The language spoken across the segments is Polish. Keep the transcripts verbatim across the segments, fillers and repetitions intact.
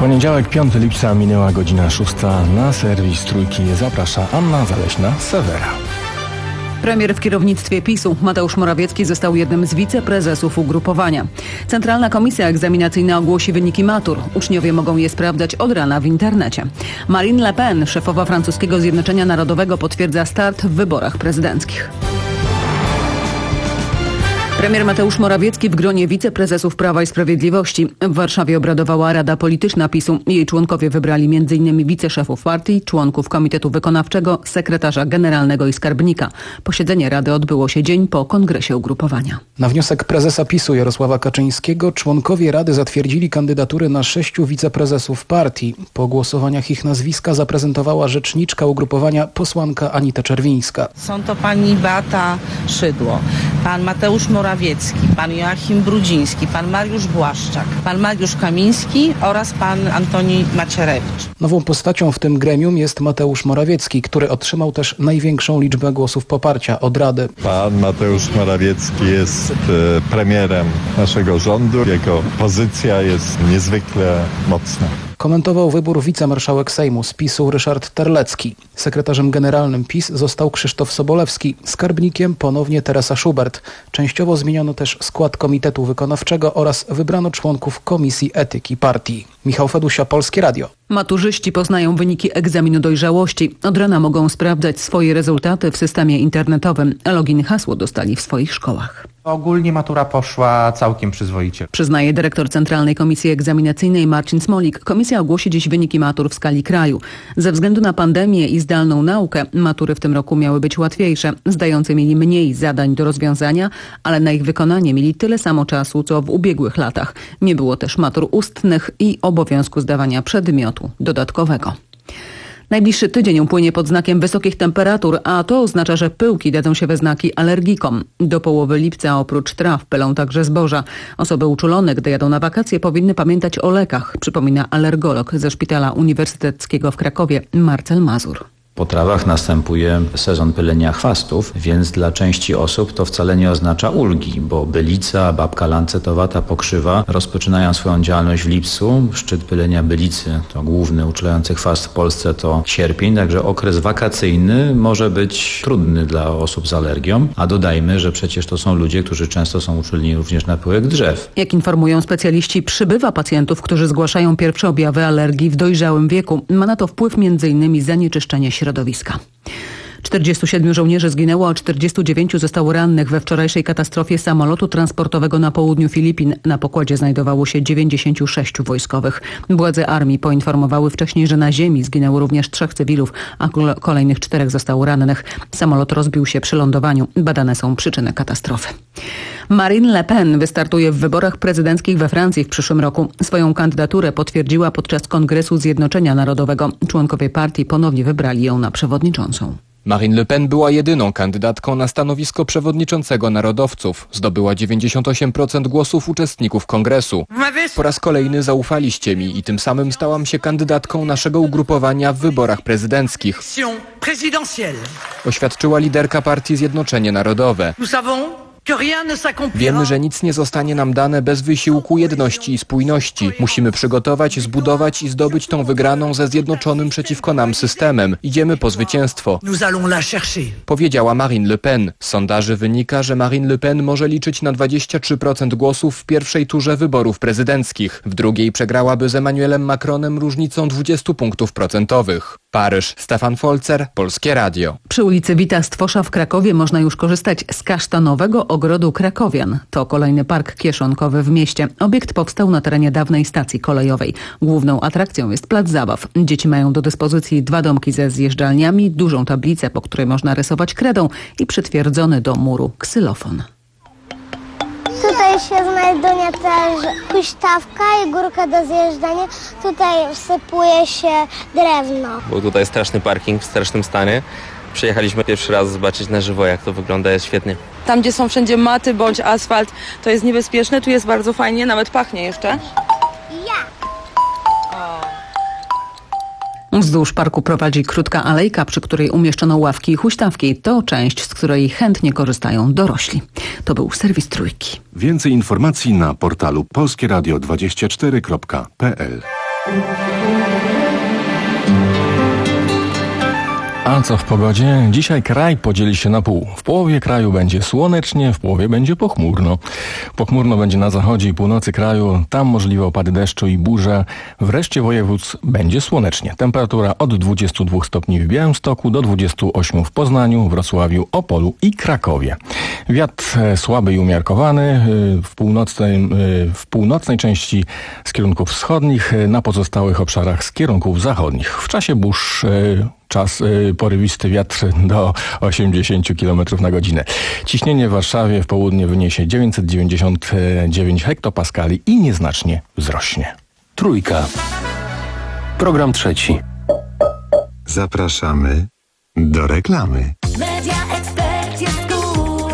Poniedziałek, piątego lipca, minęła godzina szósta. Na serwis Trójki zaprasza Anna Zaleśna-Sewera. Premier w kierownictwie PiSu Mateusz Morawiecki został jednym z wiceprezesów ugrupowania. Centralna Komisja Egzaminacyjna ogłosi wyniki matur. Uczniowie mogą je sprawdzać od rana w internecie. Marine Le Pen, szefowa francuskiego Zjednoczenia Narodowego, potwierdza start w wyborach prezydenckich. Premier Mateusz Morawiecki w gronie wiceprezesów Prawa i Sprawiedliwości. W Warszawie obradowała Rada Polityczna PiSu. Jej członkowie wybrali między innymi wiceszefów partii, członków Komitetu Wykonawczego, sekretarza generalnego i skarbnika. Posiedzenie Rady odbyło się dzień po kongresie ugrupowania. Na wniosek prezesa PiSu Jarosława Kaczyńskiego członkowie Rady zatwierdzili kandydatury na sześciu wiceprezesów partii. Po głosowaniach ich nazwiska zaprezentowała rzeczniczka ugrupowania posłanka Anita Czerwińska. Są to pani Beata Szydło, pan Mateusz Morawiecki, Morawiecki, pan Joachim Brudziński, pan Mariusz Błaszczak, pan Mariusz Kamiński oraz pan Antoni Macierewicz. Nową postacią w tym gremium jest Mateusz Morawiecki, który otrzymał też największą liczbę głosów poparcia od Rady. Pan Mateusz Morawiecki jest e, premierem naszego rządu. Jego pozycja jest niezwykle mocna. Komentował wybór wicemarszałek Sejmu z PiSu Ryszard Terlecki. Sekretarzem generalnym PiS został Krzysztof Sobolewski, skarbnikiem ponownie Teresa Schubert. Częściowo zmieniono też skład Komitetu Wykonawczego oraz wybrano członków Komisji Etyki Partii. Michał Fedusia, Polskie Radio. Maturzyści poznają wyniki egzaminu dojrzałości. Od rana mogą sprawdzać swoje rezultaty w systemie internetowym. Login i hasło dostali w swoich szkołach. Ogólnie matura poszła całkiem przyzwoicie. Przyznaje dyrektor Centralnej Komisji Egzaminacyjnej Marcin Smolik. Komisja ogłosi dziś wyniki matur w skali kraju. Ze względu na pandemię i zdalną naukę matury w tym roku miały być łatwiejsze. Zdający mieli mniej zadań do rozwiązania, ale na ich wykonanie mieli tyle samo czasu, co w ubiegłych latach. Nie było też matur ustnych i obowiązku zdawania przedmiotu dodatkowego. Najbliższy tydzień upłynie pod znakiem wysokich temperatur, a to oznacza, że pyłki dadzą się we znaki alergikom. Do połowy lipca oprócz traw pylą także zboża. Osoby uczulone, gdy jadą na wakacje, powinny pamiętać o lekach, przypomina alergolog ze Szpitala Uniwersyteckiego w Krakowie Marcel Mazur. Po trawach następuje sezon pylenia chwastów, więc dla części osób to wcale nie oznacza ulgi, bo bylica, babka lancetowata, pokrzywa rozpoczynają swoją działalność w lipcu. Szczyt pylenia bylicy to główny uczulający chwast w Polsce to sierpień, także okres wakacyjny może być trudny dla osób z alergią, a dodajmy, że przecież to są ludzie, którzy często są uczuleni również na pyłek drzew. Jak informują specjaliści, przybywa pacjentów, którzy zgłaszają pierwsze objawy alergii w dojrzałym wieku. Ma na to wpływ między innymi zanieczyszczenie środowiska. środowiska. czterdziestu siedmiu żołnierzy zginęło, a czterdziestu dziewięciu zostało rannych we wczorajszej katastrofie samolotu transportowego na południu Filipin. Na pokładzie znajdowało się dziewięćdziesięciu sześciu wojskowych. Władze armii poinformowały wcześniej, że na ziemi zginęło również trzech cywilów, a kolejnych czterech zostało rannych. Samolot rozbił się przy lądowaniu. Badane są przyczyny katastrofy. Marine Le Pen wystartuje w wyborach prezydenckich we Francji w przyszłym roku. Swoją kandydaturę potwierdziła podczas Kongresu Zjednoczenia Narodowego. Członkowie partii ponownie wybrali ją na przewodniczącą. Marine Le Pen była jedyną kandydatką na stanowisko przewodniczącego narodowców. Zdobyła dziewięćdziesiąt osiem procent głosów uczestników kongresu. Po raz kolejny zaufaliście mi i tym samym stałam się kandydatką naszego ugrupowania w wyborach prezydenckich. Oświadczyła liderka partii Zjednoczenie Narodowe. Wiemy, że nic nie zostanie nam dane bez wysiłku, jedności i spójności. Musimy przygotować, zbudować i zdobyć tą wygraną ze zjednoczonym przeciwko nam systemem. Idziemy po zwycięstwo. Powiedziała Marine Le Pen. Z sondaży wynika, że Marine Le Pen może liczyć na dwadzieścia trzy procent głosów w pierwszej turze wyborów prezydenckich. W drugiej przegrałaby z Emmanuelem Macronem różnicą dwudziestu punktów procentowych. Paryż. Stefan Folzer, Polskie Radio. Przy ulicy Wita Stwosza w Krakowie można już korzystać z kasztanowego ogrodu Krakowian. To kolejny park kieszonkowy w mieście. Obiekt powstał na terenie dawnej stacji kolejowej. Główną atrakcją jest plac zabaw. Dzieci mają do dyspozycji dwa domki ze zjeżdżalniami, dużą tablicę, po której można rysować kredą i przytwierdzony do muru ksylofon. Tutaj się znajduje też huśtawka i górka do zjeżdżania. Tutaj wsypuje się drewno. Był tutaj straszny parking w strasznym stanie. Przyjechaliśmy pierwszy raz zobaczyć na żywo, jak to wygląda, jest świetnie. Tam, gdzie są wszędzie maty bądź asfalt, to jest niebezpieczne. Tu jest bardzo fajnie, nawet pachnie jeszcze. Ja. Wzdłuż parku prowadzi krótka alejka, przy której umieszczono ławki i huśtawki. To część, z której chętnie korzystają dorośli. To był serwis Trójki. Więcej informacji na portalu polskieradio dwadzieścia cztery kropka p l. A co w pogodzie? Dzisiaj kraj podzieli się na pół. W połowie kraju będzie słonecznie, w połowie będzie pochmurno. Pochmurno będzie na zachodzie i północy kraju, tam możliwe opady deszczu i burze. W reszcie województw będzie słonecznie. Temperatura od dwudziestu dwóch stopni w Białymstoku do dwudziestu ośmiu w Poznaniu, Wrocławiu, Opolu i Krakowie. Wiatr słaby i umiarkowany w północnej, w północnej części z kierunków wschodnich, na pozostałych obszarach z kierunków zachodnich. W czasie burz czas y, porywisty wiatr do osiemdziesięciu kilometrów na godzinę. Ciśnienie w Warszawie w południe wyniesie dziewięćset dziewięćdziesiąt dziewięć hektopaskali i nieznacznie wzrośnie. Trójka. Program trzeci. Zapraszamy do reklamy. Media Expert jest cool.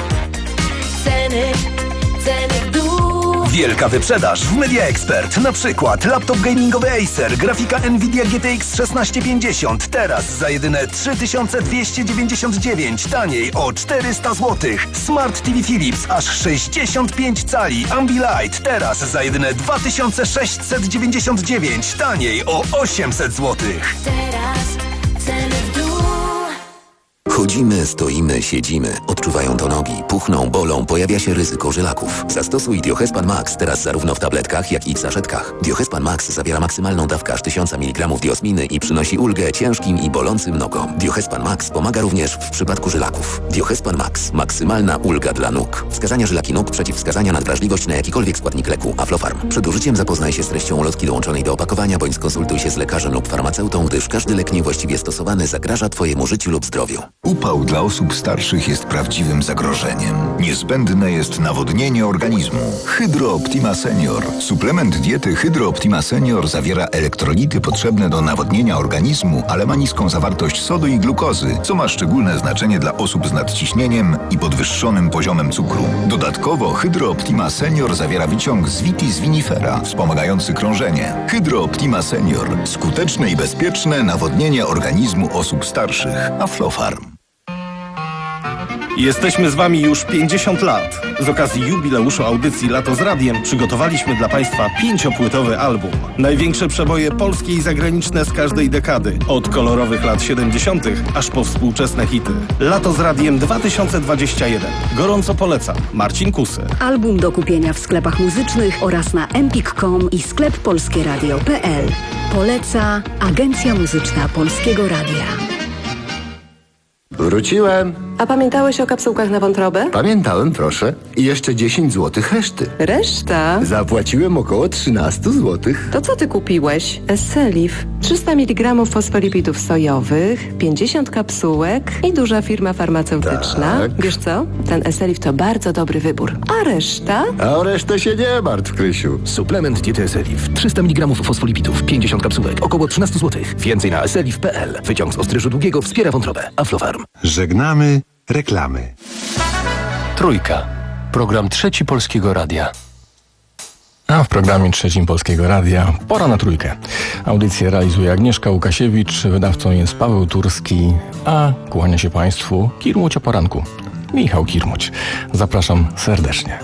Ceny, ceny w dół. Wielka wyprzedaż w Media Expert. Na przykład laptop gamingowy Acer, grafika Nvidia G T X szesnaście pięćdziesiąt. Teraz za jedyne trzy tysiące dwieście dziewięćdziesiąt dziewięć. Taniej o czterysta złotych. Smart T V Philips aż sześćdziesiąt pięć cali. Ambilight teraz za jedyne dwa tysiące sześćset dziewięćdziesiąt dziewięć. Taniej o osiemset złotych. Teraz ceny w dół. Chodzimy, stoimy, siedzimy. Odczuwają to nogi, puchną, bolą, pojawia się ryzyko żylaków. Zastosuj Diohespan Max teraz zarówno w tabletkach, jak i w saszetkach. Diohespan Max zawiera maksymalną dawkę aż tysiąc miligramów diosminy i przynosi ulgę ciężkim i bolącym nogom. Diohespan Max pomaga również w przypadku żylaków. Diohespan Max. Maksymalna ulga dla nóg. Wskazania żylaki nóg, przeciwwskazania na wrażliwość na jakikolwiek składnik leku. Aflofarm. Przed użyciem zapoznaj się z treścią ulotki dołączonej do opakowania, bądź skonsultuj się z lekarzem lub farmaceutą, gdyż każdy lek niewłaściwie stosowany zagraża Twojemu życiu lub zdrowiu. Upał dla osób starszych jest prawdziwym zagrożeniem. Niezbędne jest nawodnienie organizmu. Hydro Optima Senior. Suplement diety Hydro Optima Senior zawiera elektrolity potrzebne do nawodnienia organizmu, ale ma niską zawartość sodu i glukozy, co ma szczególne znaczenie dla osób z nadciśnieniem i podwyższonym poziomem cukru. Dodatkowo Hydro Optima Senior zawiera wyciąg z Vitis vinifera, wspomagający krążenie. Hydro Optima Senior. Skuteczne i bezpieczne nawodnienie organizmu osób starszych. Aflofarm. Jesteśmy z Wami już pięćdziesiąt lat. Z okazji jubileuszu audycji Lato z Radiem przygotowaliśmy dla Państwa pięciopłytowy album. Największe przeboje polskie i zagraniczne z każdej dekady. Od kolorowych lat siedemdziesiątych aż po współczesne hity. Lato z Radiem dwa tysiące dwadzieścia jeden. Gorąco polecam. Marcin Kusy. Album do kupienia w sklepach muzycznych oraz na empik kropka com i sklep polskieradio kropka p l. Poleca Agencja Muzyczna Polskiego Radia. Wróciłem. A pamiętałeś o kapsułkach na wątrobę? Pamiętałem, proszę. I jeszcze dziesięć złotych reszty. Reszta? Zapłaciłem około trzynaście złotych. To co ty kupiłeś? Esselif. trzysta miligramów fosfolipidów sojowych, pięćdziesiąt kapsułek i duża firma farmaceutyczna. Tak. Wiesz co? Ten Esselif to bardzo dobry wybór. A reszta? A o resztę się nie martw, Krysiu. Suplement diety Esselif. trzysta miligramów fosfolipidów, pięćdziesiąt kapsułek, około trzynaście złotych. Więcej na esselif kropka p l. Wyciąg z ostryżu długiego wspiera wątrobę. Aflofarm. Żegnamy reklamy. Trójka. Program trzeci Polskiego Radia. A w programie trzecim Polskiego Radia pora na trójkę. Audycję realizuje Agnieszka Łukasiewicz, wydawcą jest Paweł Turski, a kłania się Państwu Kirmuć o poranku. Michał Kirmuć. Zapraszam serdecznie.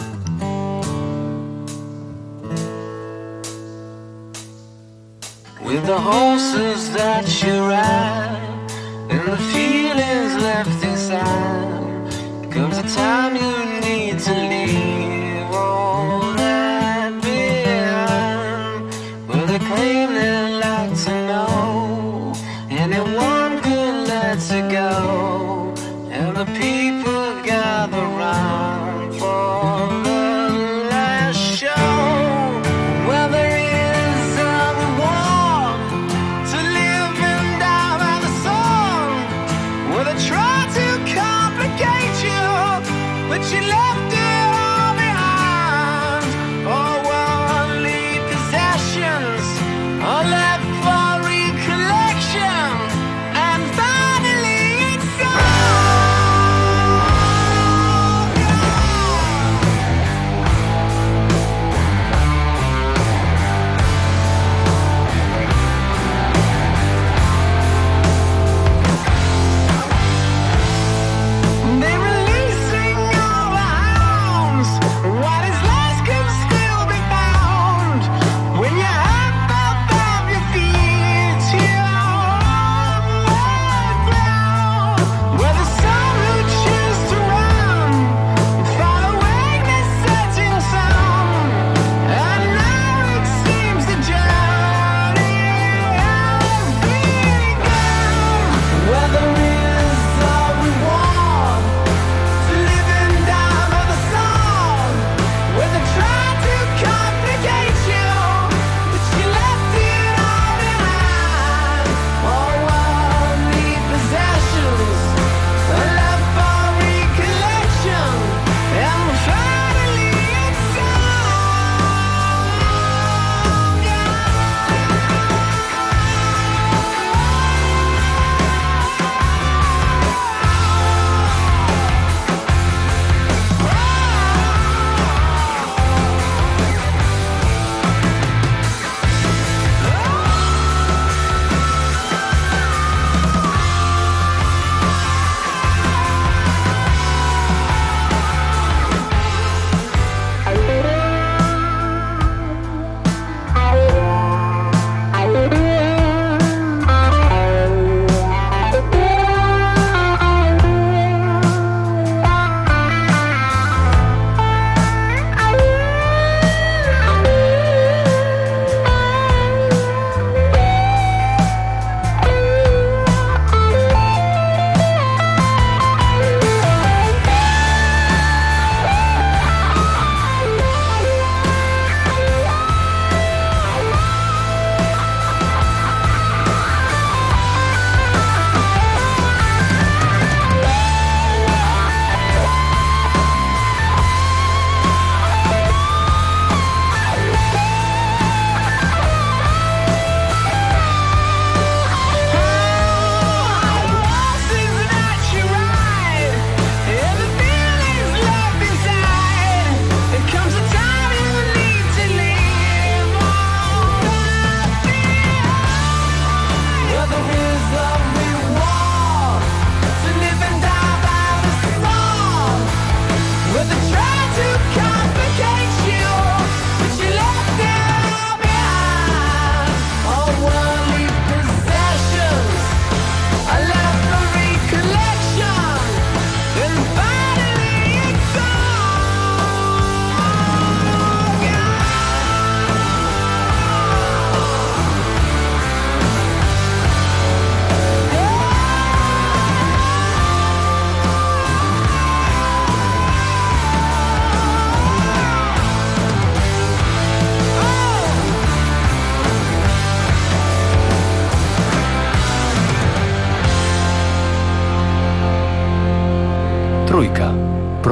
With the horses that you ride and the feelings left inside, comes a time you need to leave all that behind. But they claim they like to know anyone could let it go, and the people gather round for the last show. Well, there is a reward to living down by the sun, where they try to complicate you, but you left it all behind. Oh, worldly possessions, all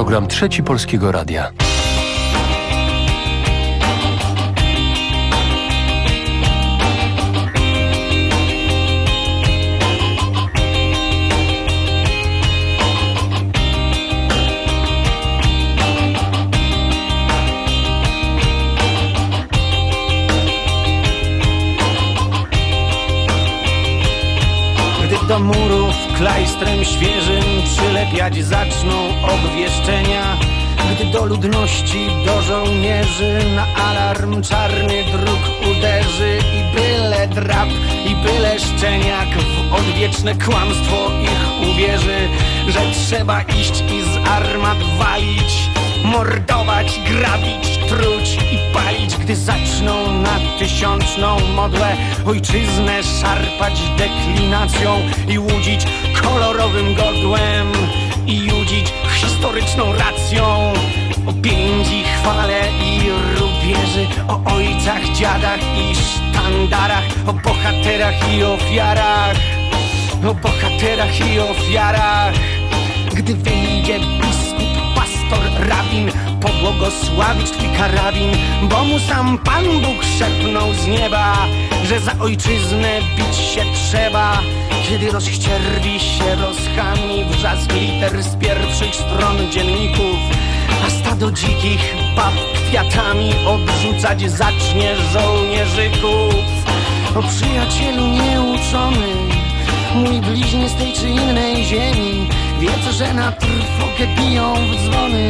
program Trzeci Polskiego Radia. Do murów klajstrem świeżym przylepiać zaczną obwieszczenia. Gdy do ludności, do żołnierzy na alarm czarny druk uderzy i byle drap, i byle szczeniak w odwieczne kłamstwo ich uwierzy, że trzeba iść i z armat walić, mordować, grabić, truć i palić. Gdy zaczną na tysiączną modłę ojczyznę szarpać deklinacją i łudzić kolorowym godłem i judzić historyczną racją o piędzi, chwale i rubieży, o ojcach, dziadach i sztandarach, o bohaterach i ofiarach, o bohaterach i ofiarach. Gdy wyjdzie biskup, pastor, rabin, pobłogosławić twój karabin, bo mu sam Pan Bóg szepnął z nieba, że za ojczyznę bić się trzeba. Kiedy rozścierwi się rozchami wrzask liter z pierwszych stron dzienników, a stado dzikich bab kwiatami odrzucać zacznie żołnierzyków. O przyjacielu nieuczony, mój bliźnie z tej czy innej ziemi, wiedz, że na trwogę biją w dzwony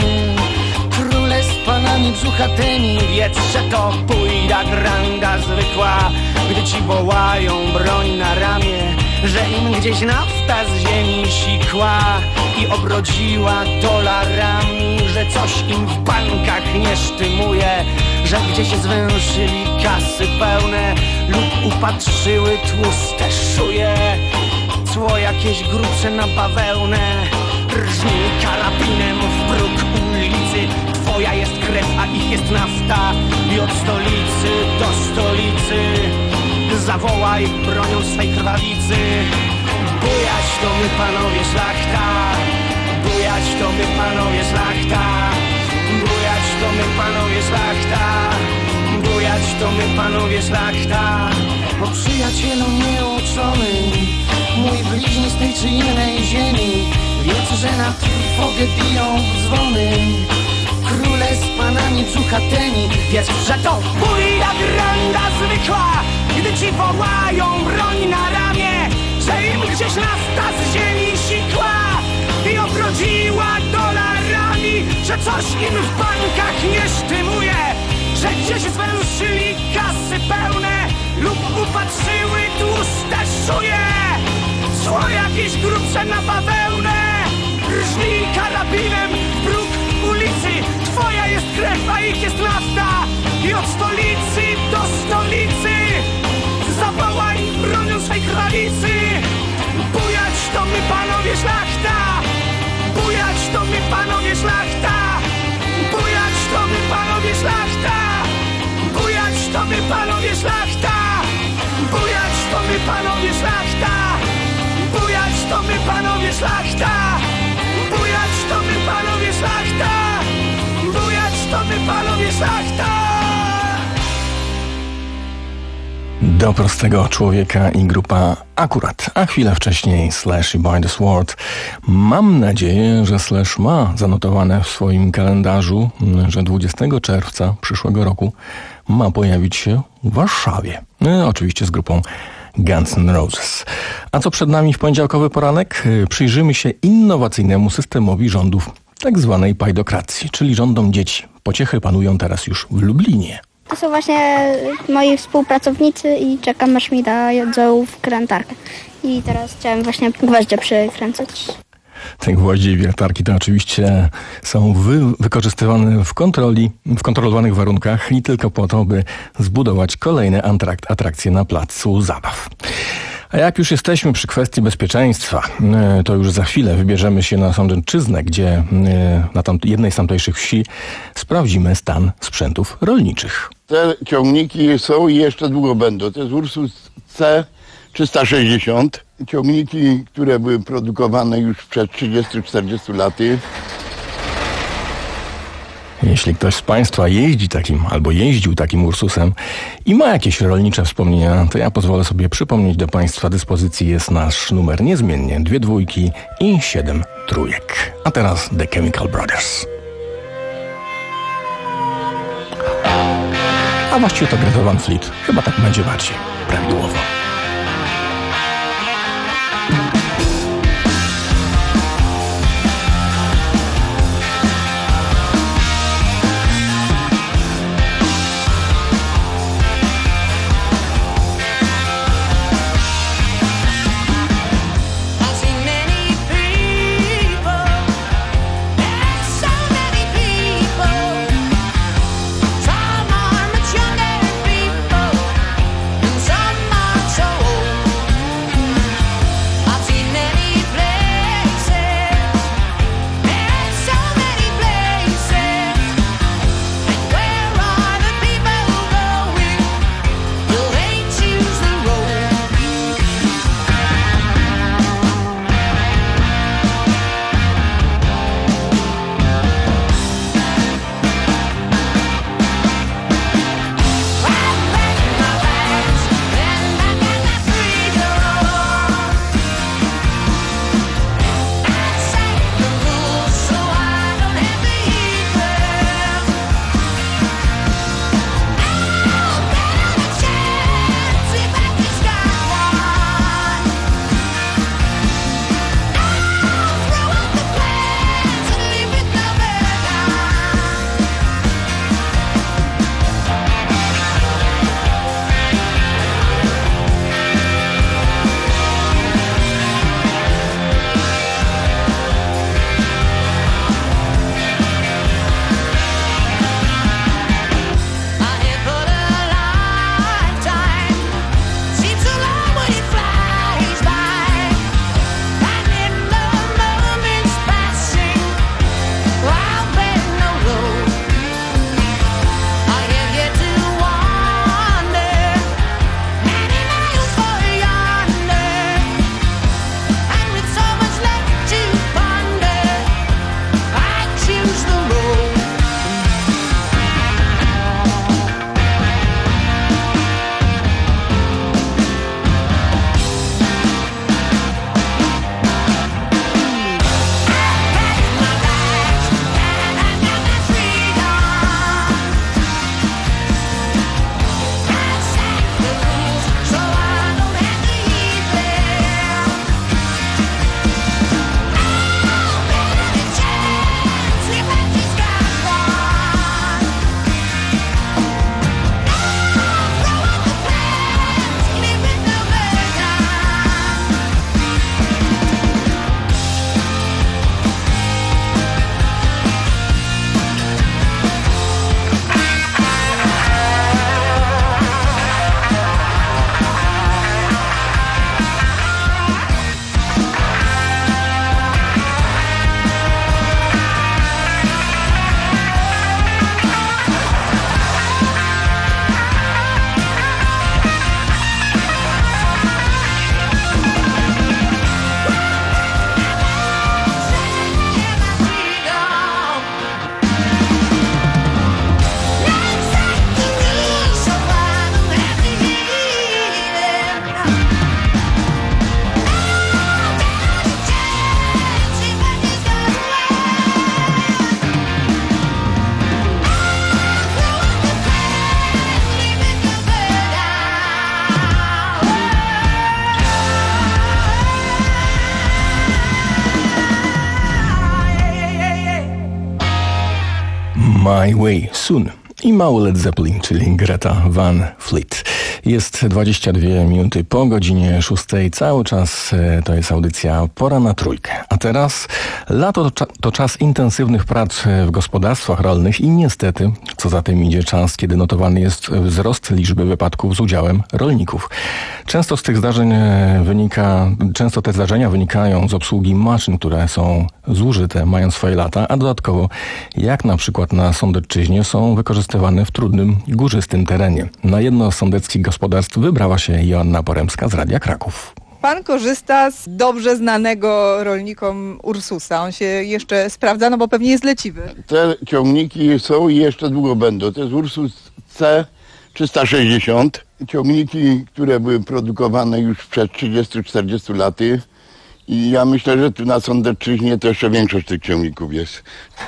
króle z panami brzuchatymi. Wiedz, że to pójda granda zwykła, gdy ci wołają broń na ramię, że im gdzieś nafta z ziemi sikła i obrodziła dolarami, że coś im w bankach nie sztymuje, że gdzieś zwęszyli kasy pełne lub upatrzyły tłuste szuje. Cło jakieś grubsze na bawełnę, rżnij karabinem w bruk ulicy. Twoja jest krew, a ich jest nafta i od stolicy do stolicy zawołaj bronią swej krwawicy. Bujać to my panowie szlachta, bujać to my panowie szlachta, bujać to my panowie szlachta, bujać to my panowie szlachta. O przyjacielu nieuczony, mój bliźni z tej czy innej ziemi, wiedz, że na trwogę biją w dzwony króle z panami brzuchatymi. Wiedz, że to pójda granda zwykła, gdy ci wołają broń na ramię, że im gdzieś nafta z ziemi sikła i obrodziła dolarami, że coś im w bankach nie sztymuje, że gdzieś zwęszyli kasy pełne lub upatrzyły tłuste szuje. Cło jakieś grubsze na bawełnę, rżnij karabinem w bruk ulicy. Twoja jest krew, a ich jest nafta i od stolicy do stolicy zawołaj bronią swej krawicy. Bujać to my panowie szlachta, bujać to my panowie szlachta, bujać to my panowie szlachta, bujać to my panowie szlachta, bujać to my panowie szlachta, bujać to my panowie szlachta, bujać to my panowie szlachta, bujać to my panowie szlachta. Do prostego człowieka i grupa Akurat, a chwilę wcześniej Slash i By the Sword. Mam nadzieję, że Slash ma zanotowane w swoim kalendarzu, że dwudziestego czerwca przyszłego roku ma pojawić się w Warszawie. No, oczywiście z grupą Guns N' Roses. A co przed nami w poniedziałkowy poranek? Przyjrzymy się innowacyjnemu systemowi rządów tak zwanej pajdokracji, czyli rządom dzieci. Pociechy panują teraz już w Lublinie. To są właśnie moi współpracownicy i czekam, aż mi dadzą wkrętarkę. I teraz chciałem właśnie gwoździe przykręcać. Te gwoździe i wiertarki to oczywiście są wy, wykorzystywane w kontroli, w kontrolowanych warunkach i tylko po to, by zbudować kolejne antrakt, atrakcje na placu zabaw. A jak już jesteśmy przy kwestii bezpieczeństwa, to już za chwilę wybierzemy się na Sądecczyznę, gdzie na tam, jednej z tamtejszych wsi sprawdzimy stan sprzętów rolniczych. Te ciągniki są i jeszcze długo będą. To jest Ursus C trzysta sześćdziesiąt. Ciągniki, które były produkowane już przed trzydziestu czterdziestu laty. Jeśli ktoś z Państwa jeździ takim albo jeździł takim Ursusem i ma jakieś rolnicze wspomnienia, to ja pozwolę sobie przypomnieć, do Państwa dyspozycji jest nasz numer niezmiennie, dwie dwójki i siedem trójek. A teraz The Chemical Brothers. A właściwie to Greta Van Fleet. Chyba tak będzie bardziej prawidłowo. My Way Soon i mały Led Zeppelin, czyli Greta Van Fleet. Jest dwadzieścia dwie minuty po godzinie szóstej. Cały czas e, to jest audycja Pora na Trójkę. A teraz lato to, to czas intensywnych prac w gospodarstwach rolnych i niestety, co za tym idzie, czas, kiedy notowany jest wzrost liczby wypadków z udziałem rolników. Często z tych zdarzeń wynika, często te zdarzenia wynikają z obsługi maszyn, które są zużyte, mają swoje lata, a dodatkowo, jak na przykład na Sądecczyźnie, są wykorzystywane w trudnym, górzystym terenie. Na jedno z sądeckich gospodarstw wybrała się Joanna Poremska z Radia Kraków. Pan korzysta z dobrze znanego rolnikom Ursusa. On się jeszcze sprawdza, no bo pewnie jest leciwy. Te ciągniki są i jeszcze długo będą. To jest Ursus C trzysta sześćdziesiąt. Ciągniki, które były produkowane już przed trzydziestu czterdziestu laty. I ja myślę, że tu na Sądecczyźnie to jeszcze większość tych ciągników jest.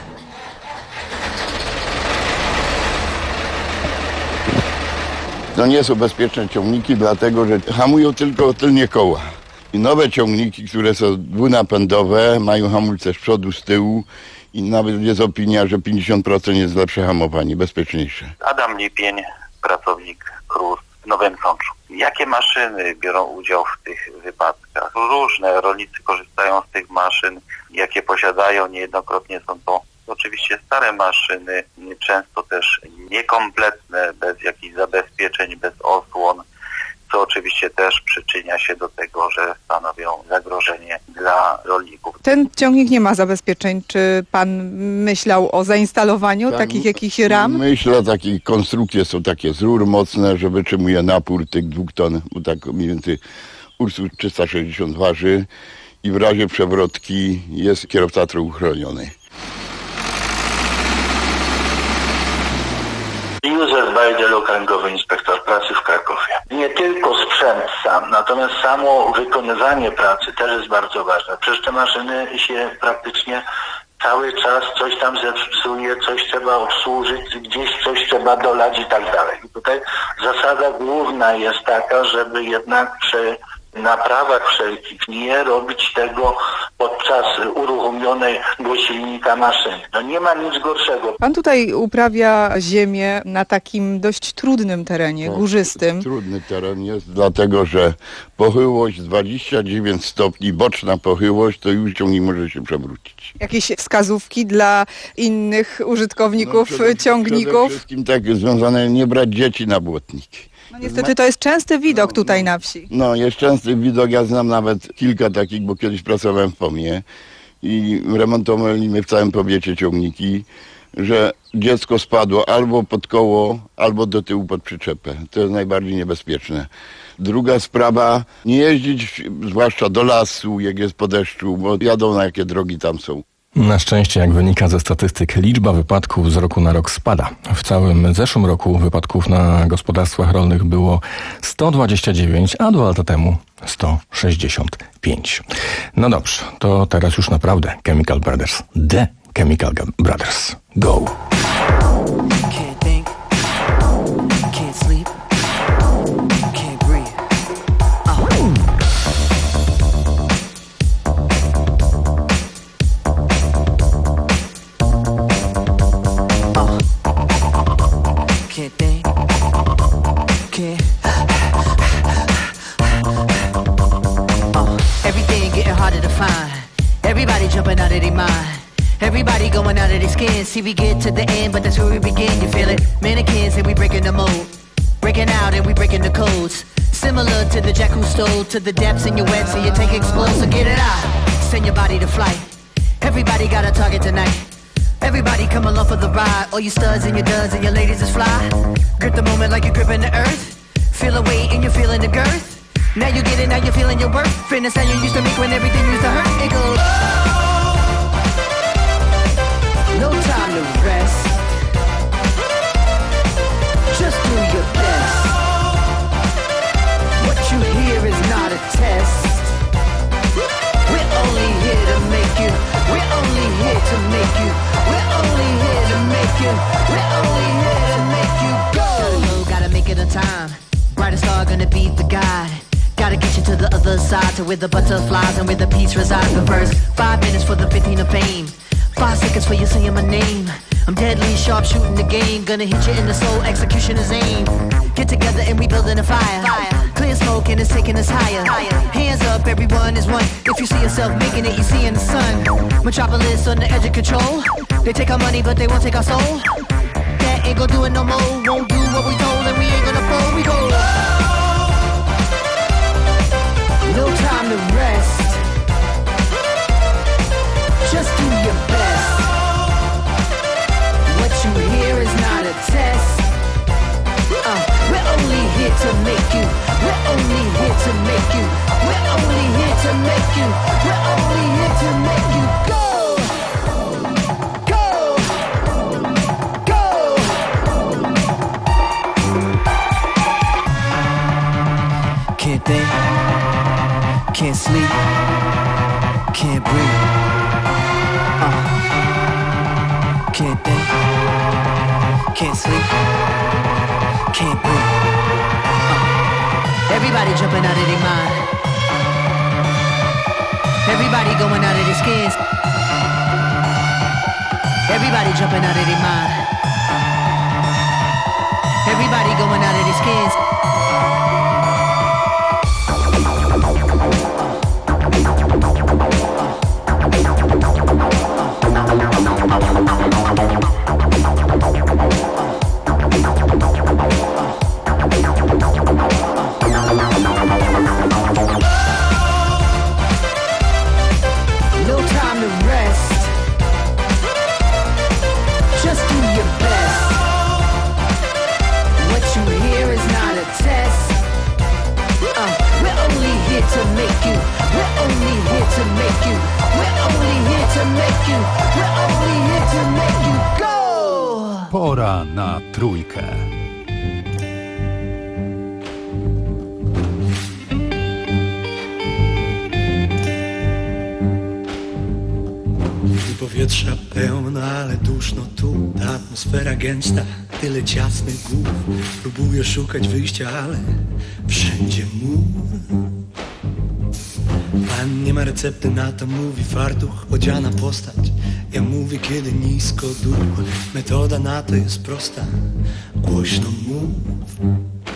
To nie są bezpieczne ciągniki, dlatego że hamują tylko tylnie koła. I nowe ciągniki, które są dwunapędowe, mają hamulce z przodu, z tyłu i nawet jest opinia, że pięćdziesiąt procent jest lepsze hamowanie, bezpieczniejsze. Adam Lipień, pracownik K R U S w Nowym Sączu. Jakie maszyny biorą udział w tych wypadkach? Różne rolnicy korzystają z tych maszyn, jakie posiadają, niejednokrotnie są to oczywiście stare maszyny, często też niekompletne, bez jakichś zabezpieczeń, bez osłon, co oczywiście też przyczynia się do tego, że stanowią zagrożenie dla rolników. Ten ciągnik nie ma zabezpieczeń. Czy pan myślał o zainstalowaniu Tak, takich jakichś ram? Myślę, takie konstrukcje są takie z rur mocne, że wytrzymuje napór tych dwóch ton, bo tak mniej więcej Ursus trzysta sześćdziesiąt waży i w razie przewrotki jest kierowca trochę uchroniony. Józef Bajdel, okręgowy inspektor pracy w Krakowie. Nie tylko sprzęt sam, natomiast samo wykonywanie pracy też jest bardzo ważne. Przecież te maszyny się praktycznie cały czas coś tam zepsuje, coś trzeba obsłużyć, gdzieś coś trzeba dolać i tak dalej. I tutaj zasada główna jest taka, żeby jednak przy naprawach wszelkich nie robić tego podczas uruchomionego silnika maszyny. No nie ma nic gorszego. Pan tutaj uprawia ziemię na takim dość trudnym terenie, To górzystym. Trudny teren jest, dlatego że pochyłość dwadzieścia dziewięć stopni, boczna pochyłość, to już ciągnik może się przewrócić. Jakieś wskazówki dla innych użytkowników No, przede, ciągników? Przede wszystkim tak związane, nie brać dzieci na błotniki. No niestety to jest częsty widok tutaj na wsi. No, jest częsty widok, ja znam nawet kilka takich, bo kiedyś pracowałem w Pomie i remontowaliśmy w całym powiecie ciągniki, że dziecko spadło albo pod koło, albo do tyłu pod przyczepę. To jest najbardziej niebezpieczne. Druga sprawa, nie jeździć zwłaszcza do lasu, jak jest po deszczu, bo jadą na jakie drogi tam są. Na szczęście, jak wynika ze statystyk, liczba wypadków z roku na rok spada. W całym zeszłym roku wypadków na gospodarstwach rolnych było sto dwadzieścia dziewięć, a dwa lata temu sto sześćdziesiąt pięć. No dobrze, to teraz już naprawdę Chemical Brothers. The Chemical Brothers. Go! Can't think, can't sleep, can't breathe. Oh. Can't think, can't. Uh, everything getting harder to find. Everybody jumping out of their mind. Everybody going out of their skin. See, we get to the end, but that's where we begin. You feel it? Mannequins and we breaking the mold. Breaking out and we breaking the codes. Similar to the jack who stole to the depths in your wet, so you take explode. So get it out. Send your body to flight. Everybody got a target tonight. Everybody come along for the ride. All you studs and your duds and your ladies is fly. Grip the moment like you're gripping the earth. Feel the weight and you're feeling the girth. Now you get it, now you're feeling your worth. Fitness how you used to make when everything used to hurt. It goes. No time to rest. Just do your best. What you hear is not a test. We're only here to make you. We're only here to make you. We're only here to make you. We're only here to make you go. Gotta go, gotta make it on time. Brightest star gonna be the guide. Gotta get you to the other side, to where the butterflies and where the peace resides. But first, five minutes for the fifteen of fame. Five seconds for you saying my name. I'm deadly sharp shooting the game. Gonna hit you in the soul, execution is aim. Get together and we building a fire. fire. Clear smoke and it's taking us higher. higher. Hands up, everyone is one. If you see yourself making it, you see in the sun. Metropolis on the edge of control. They take our money, but they won't take our soul. That ain't gonna do it no more. Won't do what we told, and we ain't gonna fold. We go. No time to rest. Just do your best. What you hear is not a test. Uh, we're only here to make you. We're only here to make you. We're only make you. We're only here to make you go. Go. Go. Can't think, can't sleep, can't breathe. Uh. Can't think, can't sleep, can't breathe. Uh. Everybody jumping out of their mind. Everybody going out of their skins. Everybody jumping out of their mind. Everybody going out of their skins. No time to rest. Just do your best. What you hear is not a test. Uh, we're only here to make you. We're only here to make you. We're only here to make you. We're only here to make you go. Pora na trójkę. Powietrza pełno, ale duszno tu. Ta atmosfera gęsta, tyle ciasnych głów. Próbuję szukać wyjścia, ale wszędzie mur. Pan nie ma recepty na to, mówi fartuch, odziana postać. Ja mówię, kiedy nisko duch. Metoda na to jest prosta, głośno mów.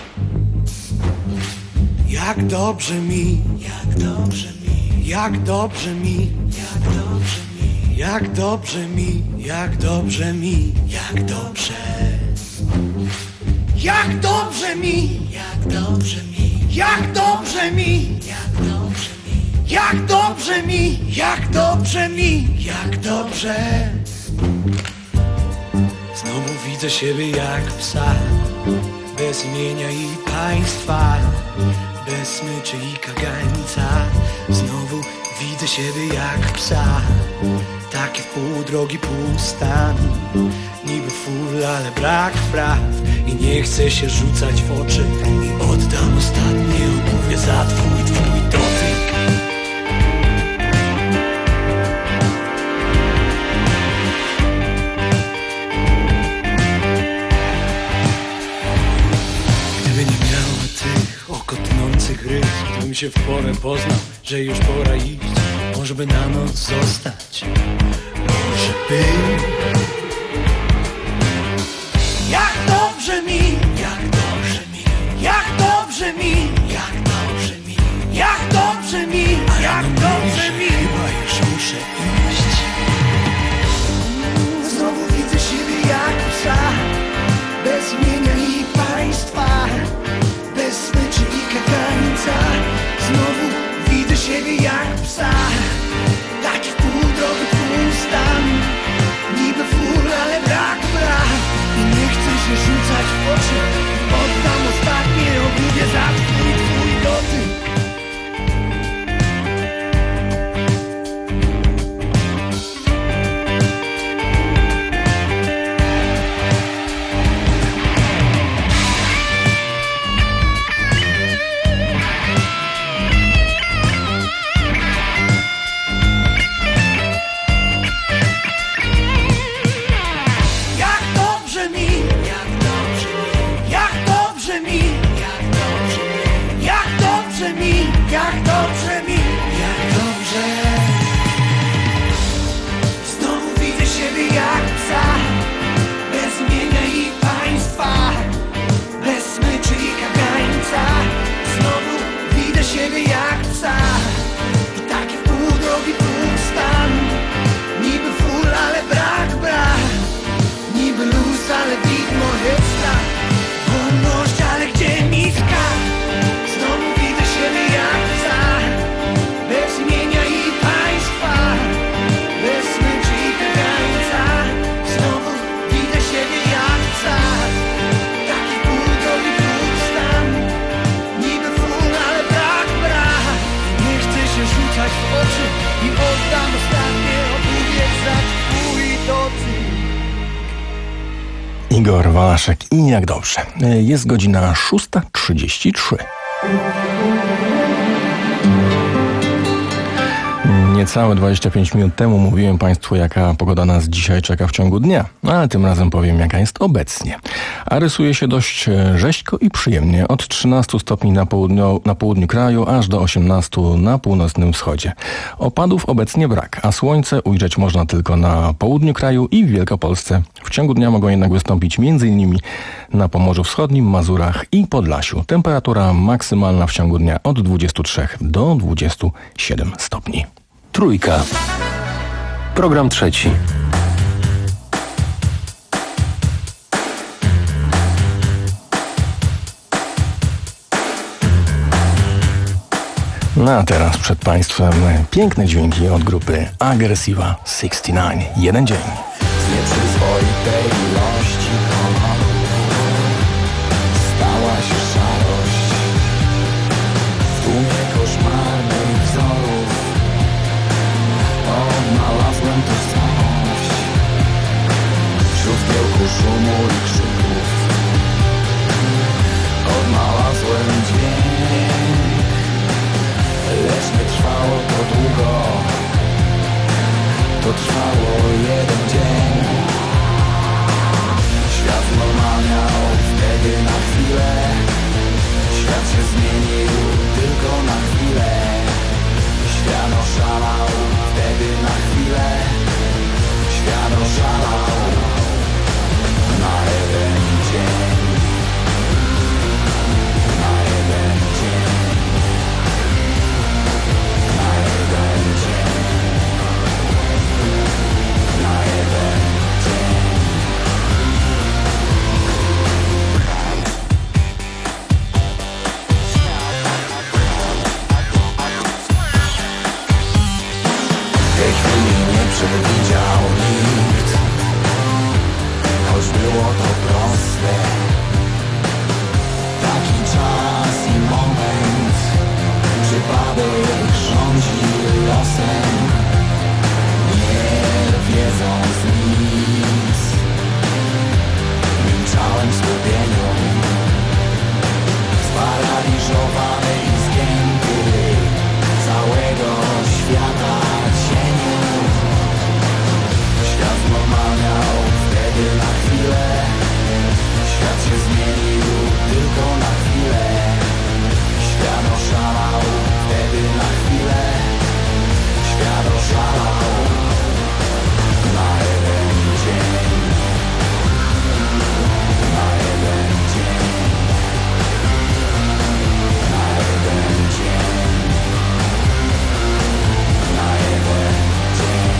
Jak dobrze mi, jak dobrze mi, jak dobrze mi, jak dobrze mi, jak dobrze mi, jak dobrze mi, jak dobrze. Jak dobrze mi, jak dobrze mi, jak dobrze mi, jak dobrze mi, jak dobrze mi, jak dobrze mi, jak dobrze. Znowu widzę siebie jak psa, bez imienia i państwa, bez smyczy i kagańca. Znowu widzę siebie jak psa, taki w pół drogi, pół stan. Niby full, ale brak praw. I nie chcę się rzucać w oczy. I oddam ostatnie obuwie za twój, twój dotyk. Gdyby nie miała tych okotnących ryb, gdybym się w porę poznał, że już pora iść, może by na noc zostać. Może by. Jak dobrze mi, jak dobrze mi, jak dobrze mi, jak dobrze mi, jak dobrze mi, jak dobrze mi. Chyba już muszę iść. Znowu widzę siebie jak psa, bez imienia i państwa, bez smyczy i kagańca. Znowu widzę siebie jak psa, taki pół drogi, pół stan. Niby full, ale brak praw. I nie chcę się rzucać w oczy. Oddam ostatnie obuwie za twój, twój dotyk. Jak dobrze mi, jak dobrze. Znowu widzę siebie jak psa, bez imienia i państwa, bez smyczy i kagańca. Znowu widzę siebie jak psa i taki w pół drogi, pół stan. Niby full, ale brak brak. Niby luz, ale widmo jest strach. Wolność, ale gdzie miska? Znowu widzę siebie jak psa, bez imienia i państwa, bez smyczy i kagańca. Znowu widzę siebie jak psa, taki pół drogi, pół stan. Niby full, ale brak brak. Igor Walaszek i jak dobrze. Jest godzina szósta trzydzieści trzy. Niecałe dwadzieścia pięć minut temu mówiłem Państwu, jaka pogoda nas dzisiaj czeka w ciągu dnia, ale tym razem powiem, jaka jest obecnie. A rysuje się dość rzeźko i przyjemnie, od trzynastu stopni na południu, na południu kraju, aż do osiemnastu na północnym wschodzie. Opadów obecnie brak, a słońce ujrzeć można tylko na południu kraju i w Wielkopolsce. W ciągu dnia mogą jednak wystąpić m.in. na Pomorzu Wschodnim, Mazurach i Podlasiu. Temperatura maksymalna w ciągu dnia od dwudziestu trzech do dwudziestu siedmiu stopni. Trójka. Program trzeci. No a teraz przed Państwem piękne dźwięki od grupy Aggressiva sześćdziesiąt dziewięć. Jeden dzień. Z nieprzyzwoitej ilości kolorów stała się szarość. W tłumie koszmarnych wzorów odnalazłem tożsamość. Wśród wielku szumu i krzyków odnalazłem dźwięk. Lecz nie trwało to długo, to trwało jeden dzień. Świat normalniał wtedy na chwilę. Świat się zmienił tylko na chwilę. Świat oszalał wtedy na chwilę. Świat oszalał na jeden dzień. Na jeden dzień. Na jeden dzień. Na jeden dzień. Tej chwili nie przewidział nikt, choć było to proste. Taki czas i moment, przypadek rządzi losem, nie wiedząc nic. Milczałem w skupieniu, sparaliżowany i zgięty całego świata cieniu. Świat normalniał wtedy na chwilę. Świat się zmienił tylko na chwilę. Świat oszalał wtedy na chwilę. Świat oszalał na jeden dzień. Na jeden dzień. Na jeden dzień. Na jeden dzień.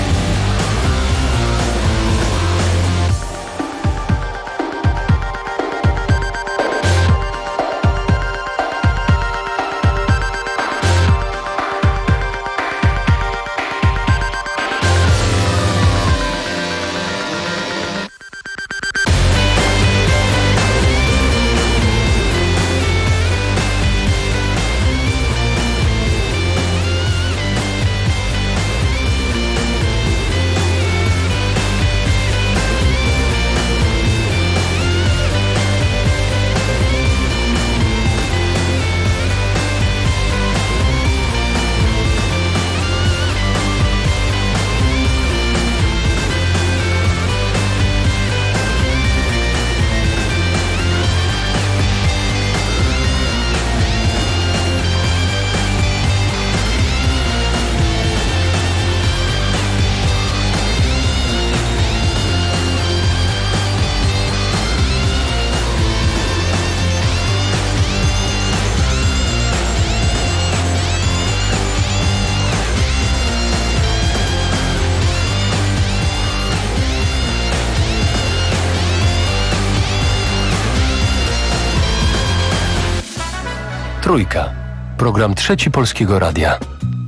Trójka. Program trzeci Polskiego Radia.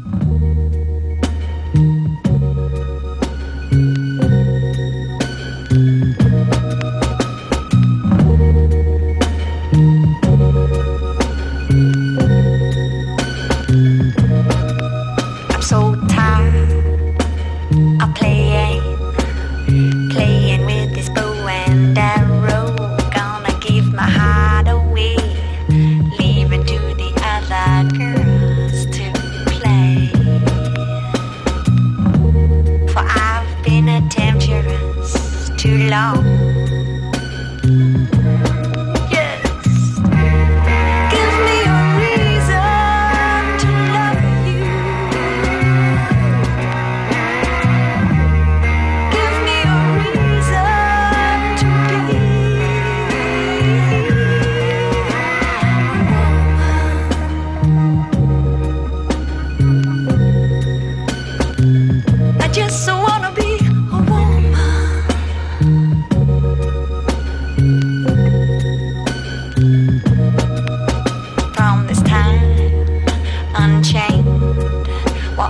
I'm so tired of playing, playing with this bow and arrow.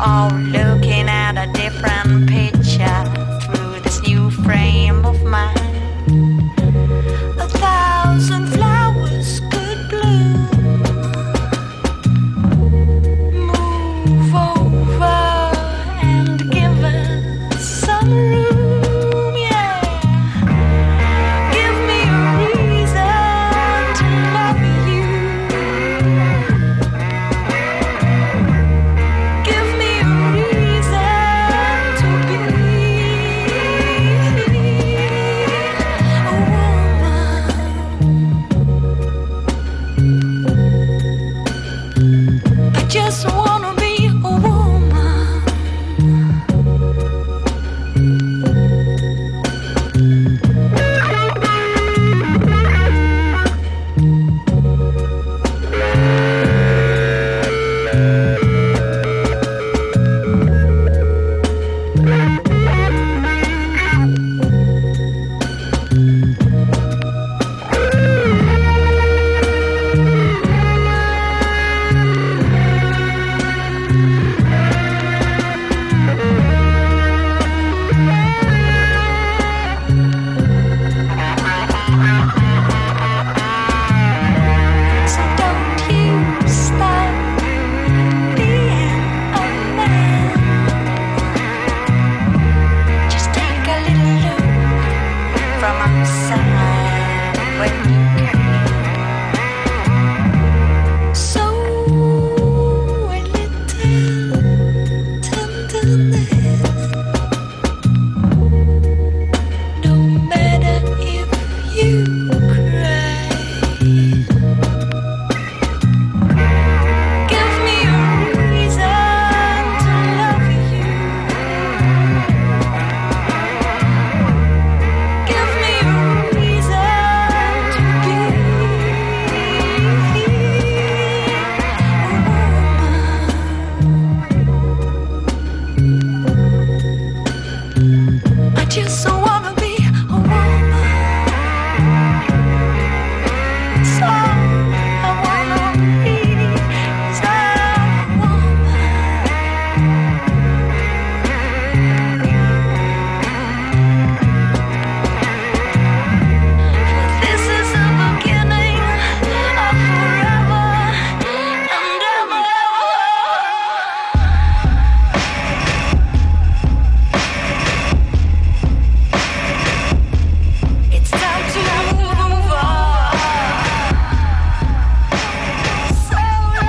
Oh, looking at a different picture through this new frame of mine. A thousand flowers could bloom. Move over and give us some room, yeah. Give me a reason to love you. Give me a reason to be a woman. I just wanna be a woman. So don't you stop being a man. Just take a little look from outside when you can. So a little tenderness. No matter if you cry. Give me a reason to love you. Give me a reason to be a woman. I just wanna be a woman. So I wanna be a woman. This is the beginning of forever and ever. It's time to move on. So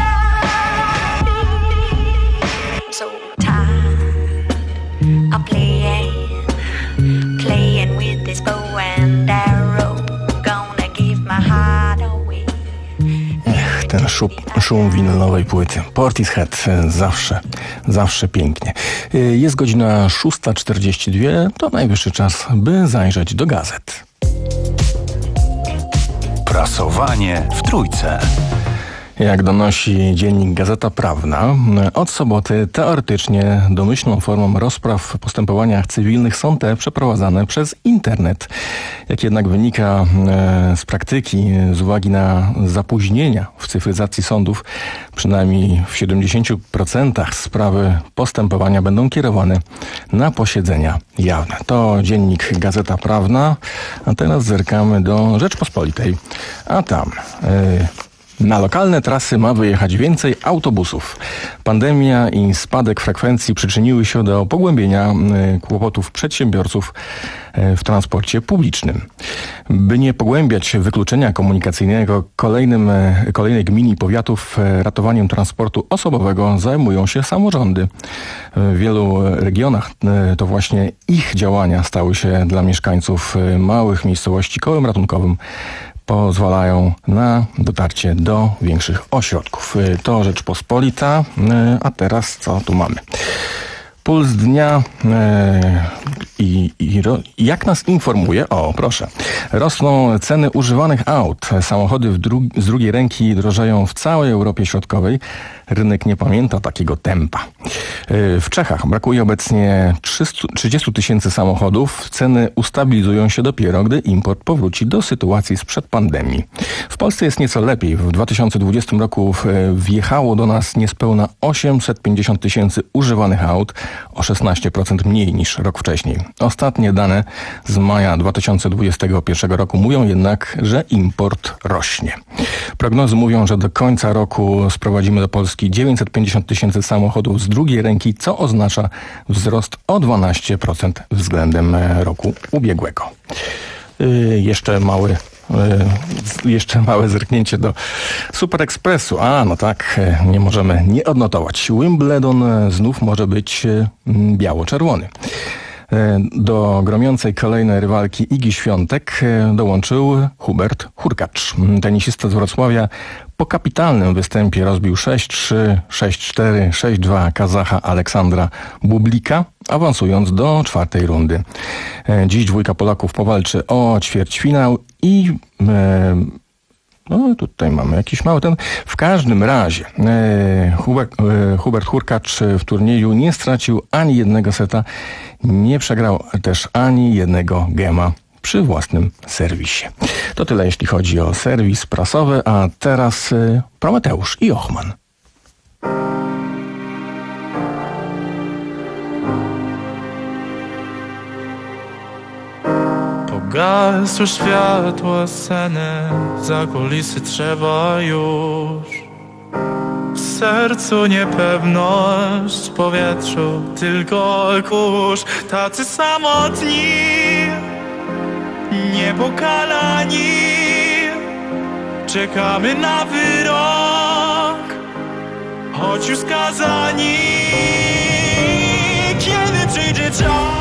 I'm so tired of playing, playing with this bow and arrow. Gonna give my heart away. Ech, ten szum, szum winylowej płyty. Portishead e, zawsze, zawsze pięknie. E, Jest godzina szósta czterdzieści dwa, to najwyższy czas, by zajrzeć do gazet. Prasowanie w Trójce. Jak donosi dziennik Gazeta Prawna, od soboty teoretycznie domyślną formą rozpraw w postępowaniach cywilnych są te przeprowadzane przez internet. Jak jednak wynika e, z praktyki, z uwagi na zapóźnienia w cyfryzacji sądów, przynajmniej w siedemdziesięciu procentach sprawy postępowania będą kierowane na posiedzenia jawne. To dziennik Gazeta Prawna, a teraz zerkamy do Rzeczpospolitej. A tam... E, Na lokalne trasy ma wyjechać więcej autobusów. Pandemia i spadek frekwencji przyczyniły się do pogłębienia y, kłopotów przedsiębiorców y, w transporcie publicznym. By nie pogłębiać wykluczenia komunikacyjnego, kolejnym, y, kolejnej gmin i powiatów y, ratowaniem transportu osobowego zajmują się samorządy. W wielu regionach y, to właśnie ich działania stały się dla mieszkańców y, małych miejscowości kołem ratunkowym. Pozwalają na dotarcie do większych ośrodków. To Rzeczpospolita, a teraz co tu mamy? Puls dnia e, i, i ro, jak nas informuje, o proszę, rosną ceny używanych aut. Samochody w dru, z drugiej ręki drożeją w całej Europie Środkowej. Rynek nie pamięta takiego tempa. E, w Czechach brakuje obecnie trzydzieści tysięcy samochodów. Ceny ustabilizują się dopiero, gdy import powróci do sytuacji sprzed pandemii. W Polsce jest nieco lepiej. W dwa tysiące dwudziestym roku wjechało do nas niespełna osiemset pięćdziesiąt tysięcy używanych aut, o szesnaście procent mniej niż rok wcześniej. Ostatnie dane z maja dwa tysiące dwudziestego pierwszego roku mówią jednak, że import rośnie. Prognozy mówią, że do końca roku sprowadzimy do Polski dziewięćset pięćdziesiąt tysięcy samochodów z drugiej ręki, co oznacza wzrost o dwanaście procent względem roku ubiegłego. Yy, jeszcze mały Yy, jeszcze małe zerknięcie do Super Expressu. A, no tak, nie możemy nie odnotować. Wimbledon znów może być biało-czerwony. Do gromiącej kolejnej rywalki Igi Świątek dołączył Hubert Hurkacz. Tenisista z Wrocławia po kapitalnym występie rozbił sześć trzy, sześć cztery, sześć dwa Kazacha Aleksandra Bublika, awansując do czwartej rundy. Dziś dwójka Polaków powalczy o ćwierćfinał i... E, No, tutaj mamy jakiś mały ten. W każdym razie e, Hubert, e, Hubert Hurkacz w turnieju nie stracił ani jednego seta, nie przegrał też ani jednego gema przy własnym serwisie. To tyle, jeśli chodzi o serwis prasowy, a teraz e, Prometeusz i Ochman. Gasło światło sceny, za kulisy trzeba już. W sercu niepewność, w powietrzu tylko kurz. Tacy samotni, niepokalani, czekamy na wyrok, choć już skazani. Kiedy przyjdzie czas,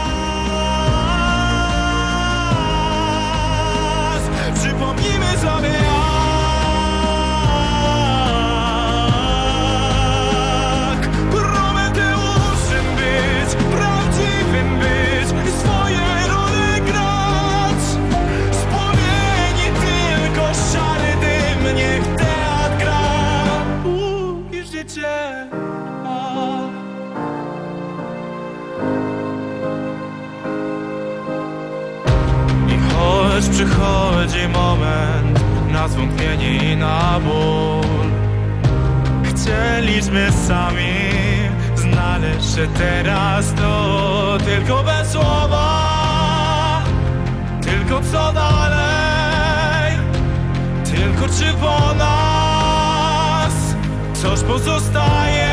przypomnijmy sobie jak Prometeuszem być, prawdziwym być i swoje role grać. Z płomieni tylko szary dym, niech teatr gra, póki życie ma. Choć przychodzi moment na zwątpienie i na ból, chcieliśmy sami znaleźć się teraz to, tylko bez słowa, tylko co dalej, tylko czy po nas coś pozostaje,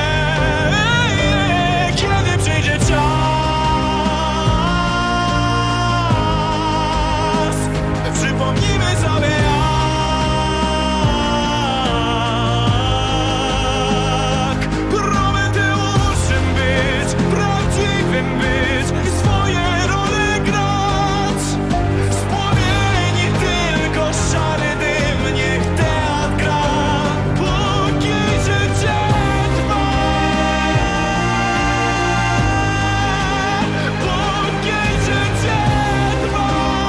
kiedy przyjdzie czas. Przypomnijmy sobie jak Prometeuszem być, prawdziwym być i swoje role grać. Z płomieni tylko szary dym, niech teatr gra, póki życie trwa. Póki życie trwa.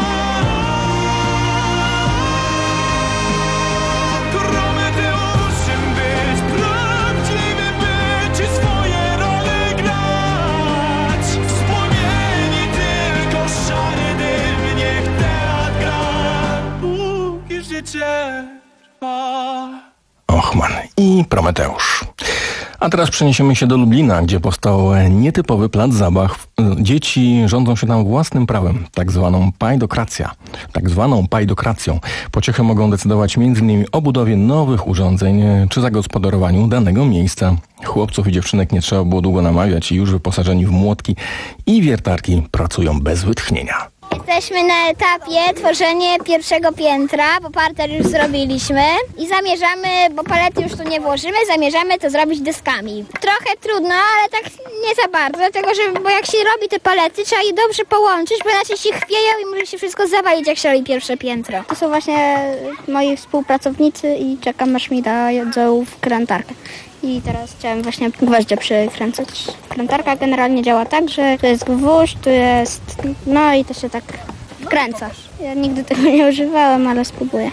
Prometeuszem być, prawdziwym być i swoje role grać. Wspomnieni tylko szary dym, niech teatr gra, póki życie trwa. Ochman i Prometeusz. A teraz przeniesiemy się do Lublina, gdzie powstał nietypowy plac zabaw. Dzieci rządzą się tam własnym prawem, tak zwaną pajdokracja. Tak zwaną pajdokracją. Pociechy mogą decydować między innymi o budowie nowych urządzeń czy zagospodarowaniu danego miejsca. Chłopców i dziewczynek nie trzeba było długo namawiać i już wyposażeni w młotki i wiertarki pracują bez wytchnienia. Jesteśmy na etapie tworzenia pierwszego piętra, bo parter już zrobiliśmy i zamierzamy, bo palety już tu nie włożymy, zamierzamy to zrobić deskami. Trochę trudno, ale tak nie za bardzo, dlatego że bo jak się robi te palety, trzeba je dobrze połączyć, bo inaczej się chwieją i może się wszystko zawalić, jak się robi pierwsze piętro. To są właśnie moi współpracownicy i czekam, aż mi dają w grantarkę. i teraz chciałem właśnie gwoździe przykręcać. Krętarka generalnie działa tak, że tu jest gwóźdź, tu jest... no i to się tak wkręca. Ja nigdy tego nie używałem, ale spróbuję.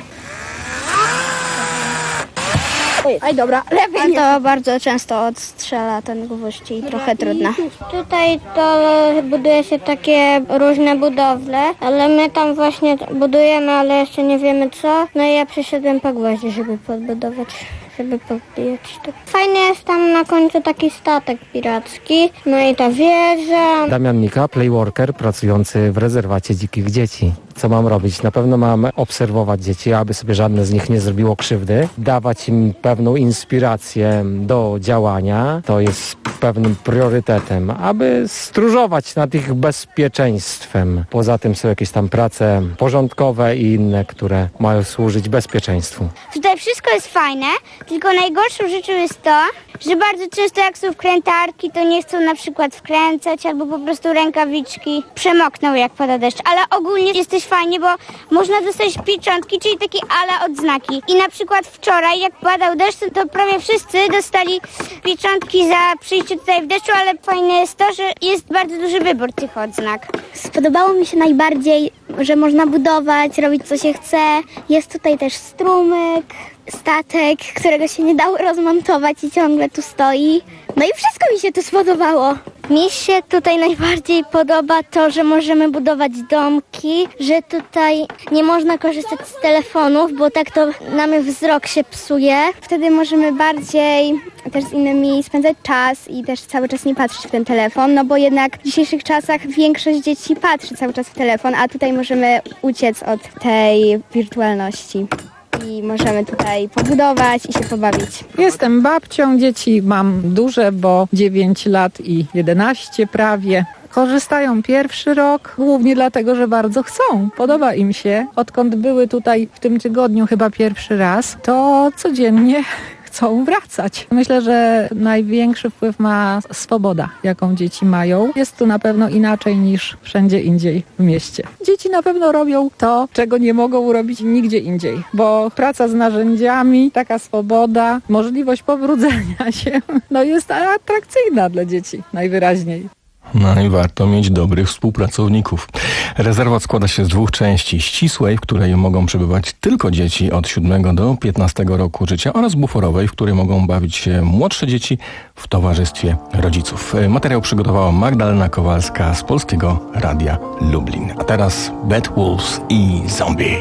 Oj, dobra, lepiej. A to bardzo często odstrzela ten gwóźdź i trochę trudno. Tutaj to buduje się takie różne budowle, ale my tam właśnie budujemy, ale jeszcze nie wiemy co. No i ja przyszedłem po gwoździe, żeby podbudować, żeby podbijać. Fajny jest tam na końcu taki statek piracki, no i ta wieża. Damian Nika, playworker pracujący w rezerwacie dzikich dzieci. Co mam robić? Na pewno mam obserwować dzieci, aby sobie żadne z nich nie zrobiło krzywdy, dawać im pewną inspirację do działania. To jest pewnym priorytetem, aby stróżować nad ich bezpieczeństwem. Poza tym są jakieś tam prace porządkowe i inne, które mają służyć bezpieczeństwu. Tutaj wszystko jest fajne, tylko najgorszą rzeczą jest to, że bardzo często jak są wkrętarki, to nie chcą na przykład wkręcać, albo po prostu rękawiczki przemokną jak pada deszcz, ale ogólnie jest też fajnie, bo można dostać pieczątki, czyli takie ala odznaki. I na przykład wczoraj, jak padał deszcz, to prawie wszyscy dostali pieczątki za przyjście tutaj w deszczu, ale fajne jest to, że jest bardzo duży wybór tych odznak. Spodobało mi się najbardziej, że można budować, robić co się chce. Jest tutaj też strumyk, statek, którego się nie dało rozmontować i ciągle tu stoi. No i wszystko mi się tu spodobało. Mi się tutaj najbardziej podoba to, że możemy budować domki, że tutaj nie można korzystać z telefonów, bo tak to nam wzrok się psuje. Wtedy możemy bardziej też z innymi spędzać czas i też cały czas nie patrzeć w ten telefon, no bo jednak w dzisiejszych czasach większość dzieci patrzy cały czas w telefon, a tutaj możemy uciec od tej wirtualności. I możemy tutaj pobudować i się pobawić. Jestem babcią, dzieci mam duże, bo dziewięć lat i jedenaście prawie. Korzystają pierwszy rok, głównie dlatego, że bardzo chcą. Podoba im się. Odkąd były tutaj w tym tygodniu chyba pierwszy raz, to codziennie chcą wracać. Myślę, że największy wpływ ma swoboda, jaką dzieci mają. Jest tu na pewno inaczej niż wszędzie indziej w mieście. Dzieci na pewno robią to, czego nie mogą robić nigdzie indziej, bo praca z narzędziami, taka swoboda, możliwość pobrudzenia się, no jest atrakcyjna dla dzieci najwyraźniej. No i warto mieć dobrych współpracowników. Rezerwat składa się z dwóch części. Ścisłej, w której mogą przebywać tylko dzieci od siódmego do piętnastego roku życia, oraz buforowej, w której mogą bawić się młodsze dzieci w towarzystwie rodziców. Materiał przygotowała Magdalena Kowalska z Polskiego Radia Lublin. A teraz Bad Wolves i Zombie.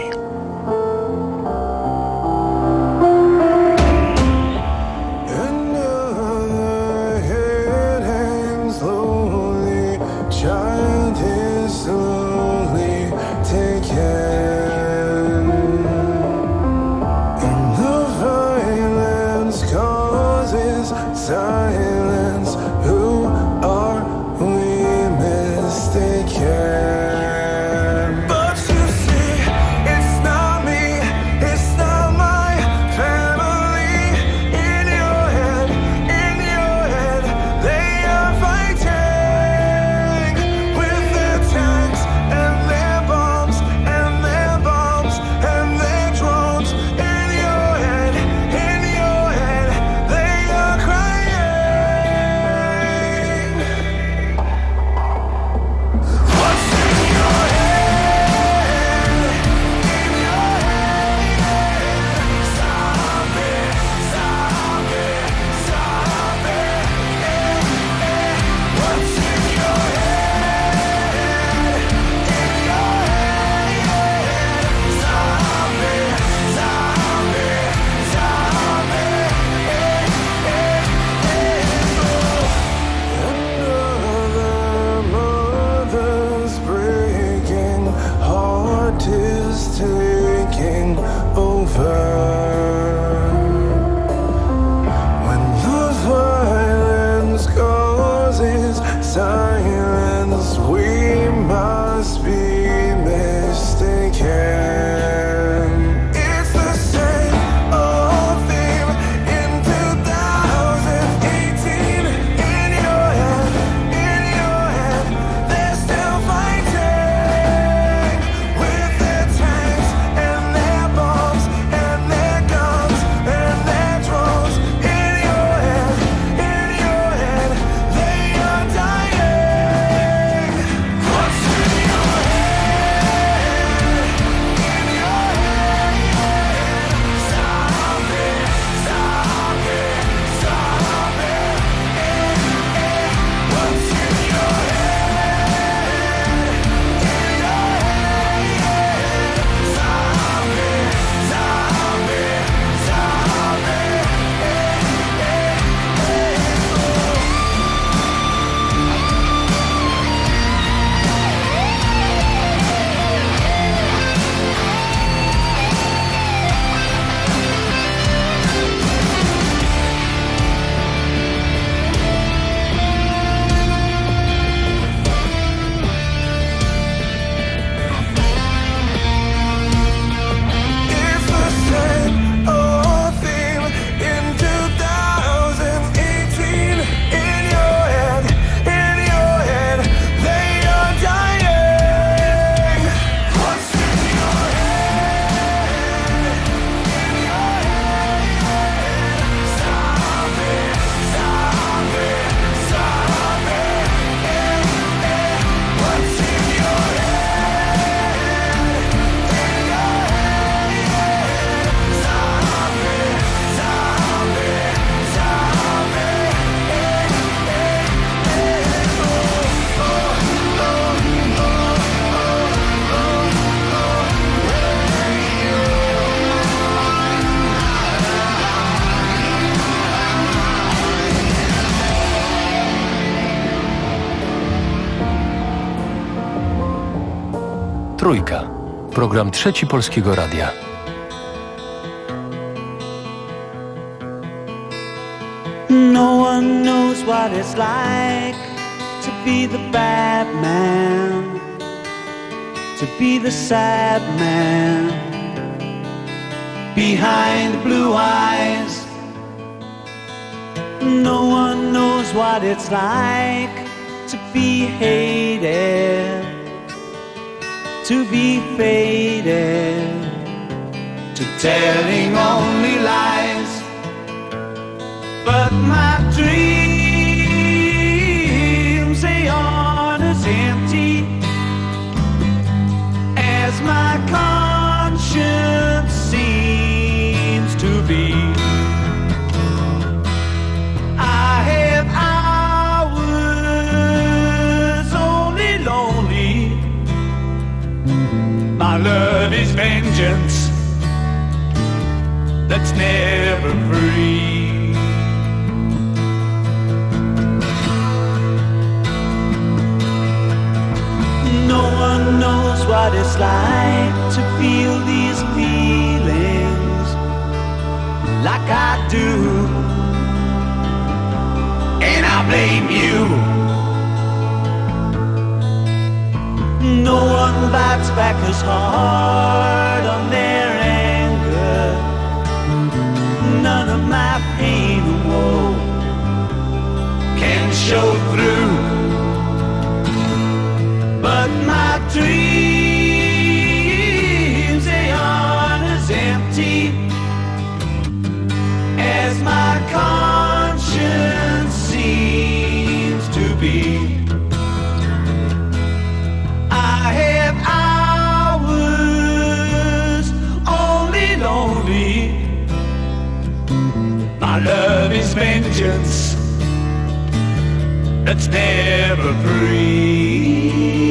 Trójka. Program Trzeci Polskiego Radia. No one knows what it's like to be the bad man, to be the sad man behind the blue eyes. No one knows what it's like to be hated, to be faded, to telling only lies. But my dreams, they aren't as empty as my conscience seems to be. I have hours only lonely. My love is vengeance that's never free. No one knows what it's like to feel these feelings like I do, and I blame you. No one bites back as hard on their anger. None of my pain and woe can show through. But my dreams, they aren't as empty as my conscience seems to be. I have hours only lonely. My love is vengeance that's never free.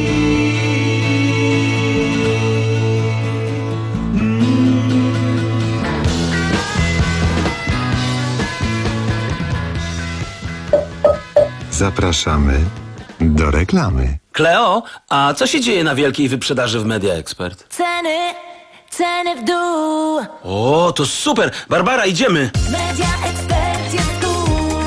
Zapraszamy do reklamy. Kleo, a co się dzieje na wielkiej wyprzedaży w Media Expert? Ceny, ceny w dół. O, to super! Barbara, idziemy! Media Expert jest tu.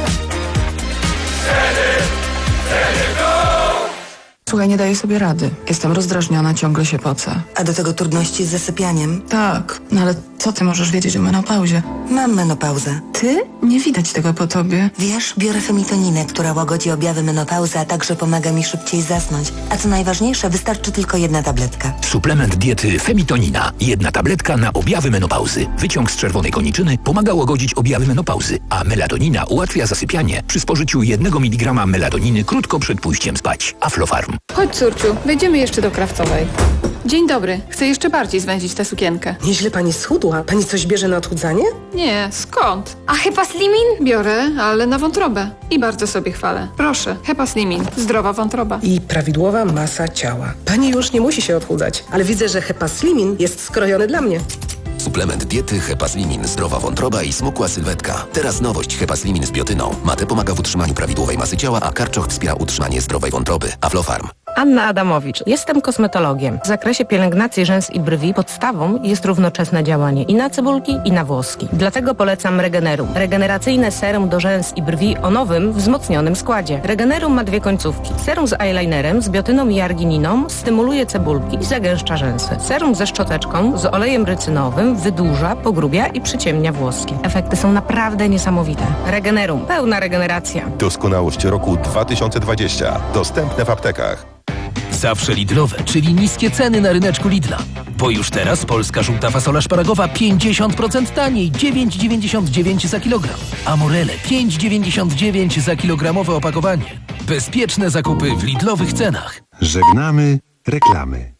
Ceny, ceny w dół. Słuchaj, nie daję sobie rady. Jestem rozdrażniona, ciągle się pocę. A do tego trudności z zasypianiem? Tak, no ale co ty możesz wiedzieć o menopauzie? Mam menopauzę. Ty? Nie widać tego po tobie. Wiesz, biorę femitoninę, która łagodzi objawy menopauzy, a także pomaga mi szybciej zasnąć. A co najważniejsze, wystarczy tylko jedna tabletka. Suplement diety Femitonina. Jedna tabletka na objawy menopauzy. Wyciąg z czerwonej koniczyny pomaga łagodzić objawy menopauzy, a melatonina ułatwia zasypianie przy spożyciu jednego miligrama melatoniny krótko przed pójściem spać. Aflofarm. Chodź, córciu, wejdziemy jeszcze do Krawcowej. Dzień dobry. Chcę jeszcze bardziej zwędzić tę sukienkę. Nieźle pani schudła. Pani coś bierze na odchudzanie? Nie, skąd? A Hepaslimin? Biorę, ale na wątrobę. I bardzo sobie chwalę. Proszę, Hepaslimin. Zdrowa wątroba. I prawidłowa masa ciała. Pani już nie musi się odchudzać, ale widzę, że Hepaslimin jest skrojony dla mnie. Suplement diety Hepaslimin. Zdrowa wątroba i smukła sylwetka. Teraz nowość Hepaslimin z biotyną. Mate pomaga w utrzymaniu prawidłowej masy ciała, a karczoch wspiera utrzymanie zdrowej wątroby. Aflofarm. Anna Adamowicz. Jestem kosmetologiem. W zakresie pielęgnacji rzęs i brwi podstawą jest równoczesne działanie i na cebulki, i na włoski. Dlatego polecam Regenerum. Regeneracyjne serum do rzęs i brwi o nowym, wzmocnionym składzie. Regenerum ma dwie końcówki. Serum z eyelinerem, z biotyną i argininą stymuluje cebulki i zagęszcza rzęsy. Serum ze szczoteczką, z olejem rycynowym wydłuża, pogrubia i przyciemnia włoski. Efekty są naprawdę niesamowite. Regenerum. Pełna regeneracja. Doskonałość roku dwa tysiące dwadzieścia. Dostępne w aptekach. Zawsze Lidlowe, czyli niskie ceny na ryneczku Lidla. Bo już teraz polska żółta fasola szparagowa pięćdziesiąt procent taniej, dziewięć dziewięćdziesiąt dziewięć za kilogram. A morele pięć dziewięćdziesiąt dziewięć za kilogramowe opakowanie. Bezpieczne zakupy w Lidlowych cenach. Żegnamy reklamy.